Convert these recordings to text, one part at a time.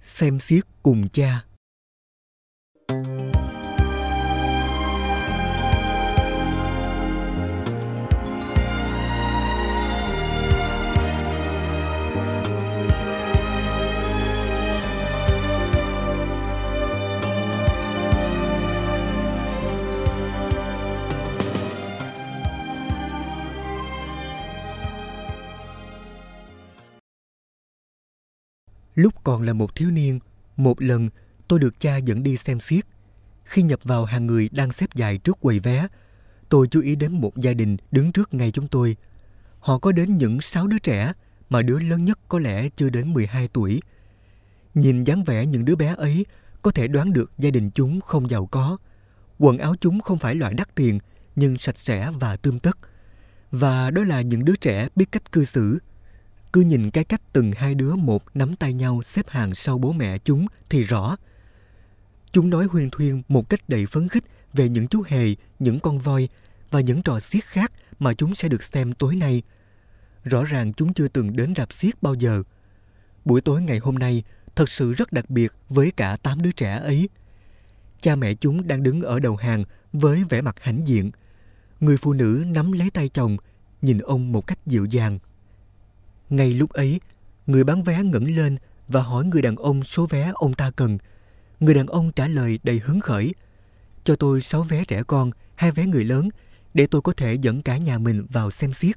Xem xiết cùng cha. Lúc còn là một thiếu niên, một lần tôi được cha dẫn đi xem xiếc. Khi nhập vào hàng người đang xếp dài trước quầy vé, tôi chú ý đến một gia đình đứng trước ngay chúng tôi. Họ có đến những 6 đứa trẻ, mà đứa lớn nhất có lẽ chưa đến 12 tuổi. Nhìn dáng vẻ những đứa bé ấy, có thể đoán được gia đình chúng không giàu có. Quần áo chúng không phải loại đắt tiền, nhưng sạch sẽ và tươm tất. Và đó là những đứa trẻ biết cách cư xử. Cứ nhìn cái cách từng hai đứa một nắm tay nhau xếp hàng sau bố mẹ chúng thì rõ. Chúng nói huyên thuyên một cách đầy phấn khích về những chú hề, những con voi và những trò xiếc khác mà chúng sẽ được xem tối nay. Rõ ràng chúng chưa từng đến rạp xiếc bao giờ. Buổi tối ngày hôm nay thật sự rất đặc biệt với cả 8 đứa trẻ ấy. Cha mẹ chúng đang đứng ở đầu hàng với vẻ mặt hãnh diện. Người phụ nữ nắm lấy tay chồng, nhìn ông một cách dịu dàng. Ngay lúc ấy, người bán vé ngẩng lên và hỏi người đàn ông số vé ông ta cần. Người đàn ông trả lời đầy hứng khởi: "Cho tôi 6 vé trẻ con, 2 vé người lớn, để tôi có thể dẫn cả nhà mình vào xem xiếc."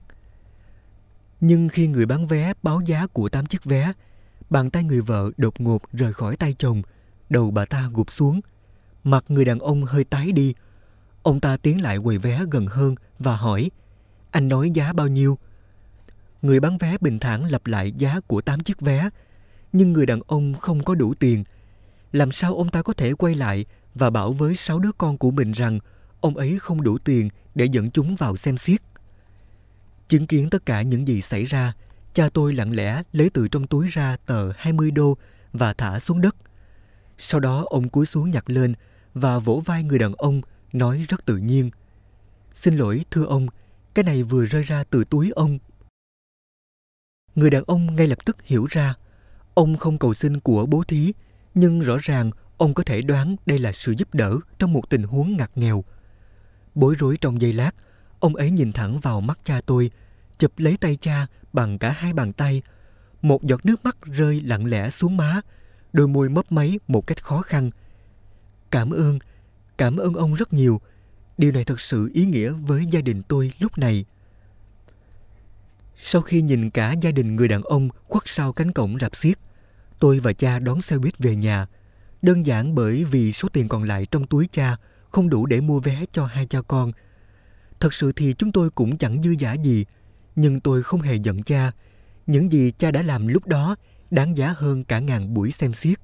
Nhưng khi người bán vé báo giá của 8 chiếc vé, bàn tay người vợ đột ngột rời khỏi tay chồng, đầu bà ta gục xuống. Mặt người đàn ông hơi tái đi. Ông ta tiến lại quầy vé gần hơn và hỏi: "Anh nói giá bao nhiêu?" Người bán vé bình thản lặp lại giá của 8 chiếc vé, nhưng người đàn ông không có đủ tiền. Làm sao ông ta có thể quay lại và bảo với 6 đứa con của mình rằng ông ấy không đủ tiền để dẫn chúng vào xem xiếc? Chứng kiến tất cả những gì xảy ra, cha tôi lặng lẽ lấy từ trong túi ra tờ 20 đô và thả xuống đất. Sau đó ông cúi xuống nhặt lên và vỗ vai người đàn ông, nói rất tự nhiên: "Xin lỗi thưa ông, cái này vừa rơi ra từ túi ông." Người đàn ông ngay lập tức hiểu ra. Ông không cầu xin của bố thí, nhưng rõ ràng ông có thể đoán đây là sự giúp đỡ trong một tình huống ngặt nghèo. Bối rối trong giây lát, ông ấy nhìn thẳng vào mắt cha tôi, chụp lấy tay cha bằng cả hai bàn tay. Một giọt nước mắt rơi lặng lẽ xuống má, đôi môi mấp máy một cách khó khăn. Cảm ơn ông rất nhiều. Điều này thật sự ý nghĩa với gia đình tôi lúc này." Sau khi nhìn cả gia đình người đàn ông khuất sau cánh cổng rạp xiếc, tôi và cha đón xe buýt về nhà. Đơn giản bởi vì số tiền còn lại trong túi cha không đủ để mua vé cho hai cha con. Thật sự thì chúng tôi cũng chẳng dư dả gì, nhưng tôi không hề giận cha. Những gì cha đã làm lúc đó đáng giá hơn cả ngàn buổi xem xiếc.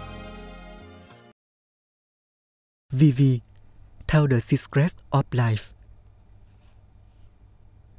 Vivi, Tell the Secrets of Life.